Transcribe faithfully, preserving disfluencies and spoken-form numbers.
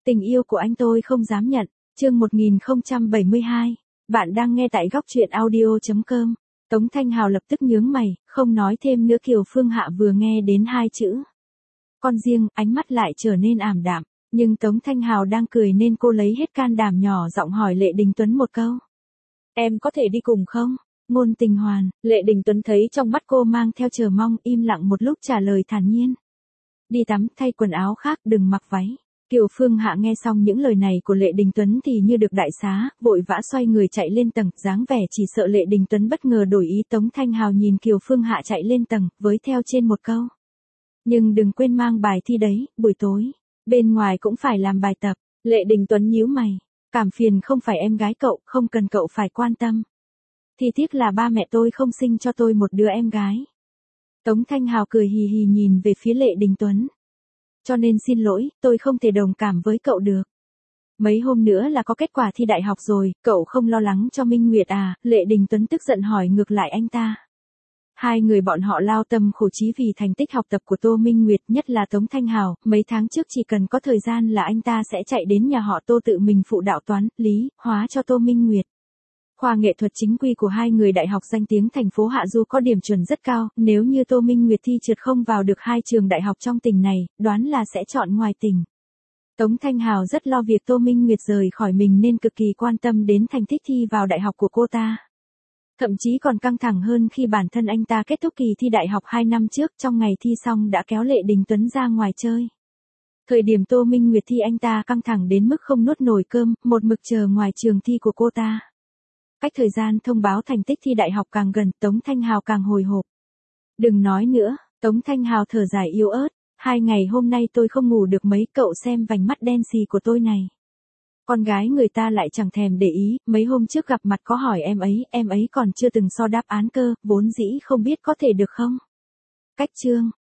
Tình yêu của anh tôi không dám nhận. Chương một nghìn không trăm bảy mươi hai. Bạn đang nghe tại góc truyện audio chấm com. Tống Thanh Hào lập tức nhướng mày, không nói thêm nữa. Kiều Phương Hạ vừa nghe đến hai chữ con riêng, ánh mắt lại trở nên ảm đạm, nhưng Tống Thanh Hào đang cười nên cô lấy hết can đảm nhỏ giọng hỏi Lệ Đình Tuấn một câu. Em có thể đi cùng không? Ngôn Tình Hoàn. Lệ Đình Tuấn thấy trong mắt cô mang theo chờ mong, im lặng một lúc trả lời thản nhiên. Đi tắm, thay quần áo khác, đừng mặc váy. Kiều Phương Hạ nghe xong những lời này của Lệ Đình Tuấn thì như được đại xá, vội vã xoay người chạy lên tầng, dáng vẻ chỉ sợ Lệ Đình Tuấn bất ngờ đổi ý. Tống Thanh Hào nhìn Kiều Phương Hạ chạy lên tầng, với theo trên một câu. Nhưng đừng quên mang bài thi đấy, buổi tối, bên ngoài cũng phải làm bài tập. Lệ Đình Tuấn nhíu mày, cảm phiền không phải em gái cậu, không cần cậu phải quan tâm. Thì tiếc là ba mẹ tôi không sinh cho tôi một đứa em gái. Tống Thanh Hào cười hì hì nhìn về phía Lệ Đình Tuấn. Cho nên xin lỗi, tôi không thể đồng cảm với cậu được. Mấy hôm nữa là có kết quả thi đại học rồi, cậu không lo lắng cho Minh Nguyệt à? Lệ Đình Tuấn tức giận hỏi ngược lại anh ta. Hai người bọn họ lao tâm khổ trí vì thành tích học tập của Tô Minh Nguyệt, nhất là Tống Thanh Hào, mấy tháng trước chỉ cần có thời gian là anh ta sẽ chạy đến nhà họ Tô tự mình phụ đạo toán, lý, hóa cho Tô Minh Nguyệt. Khoa nghệ thuật chính quy của hai người đại học danh tiếng thành phố Hạ Du có điểm chuẩn rất cao, nếu như Tô Minh Nguyệt thi trượt không vào được hai trường đại học trong tỉnh này, đoán là sẽ chọn ngoài tỉnh. Tống Thanh Hào rất lo việc Tô Minh Nguyệt rời khỏi mình nên cực kỳ quan tâm đến thành tích thi vào đại học của cô ta. Thậm chí còn căng thẳng hơn khi bản thân anh ta kết thúc kỳ thi đại học hai năm trước, trong ngày thi xong đã kéo Lệ Đình Tuấn ra ngoài chơi. Thời điểm Tô Minh Nguyệt thi anh ta căng thẳng đến mức không nuốt nổi cơm, một mực chờ ngoài trường thi của cô ta. Cách thời gian thông báo thành tích thi đại học càng gần, Tống Thanh Hào càng hồi hộp. Đừng nói nữa, Tống Thanh Hào thở dài yếu ớt, hai ngày hôm nay tôi không ngủ được mấy, cậu xem vành mắt đen xì của tôi này. Con gái người ta lại chẳng thèm để ý, mấy hôm trước gặp mặt có hỏi em ấy, em ấy còn chưa từng so đáp án cơ, vốn dĩ không biết có thể được không. Cách chương,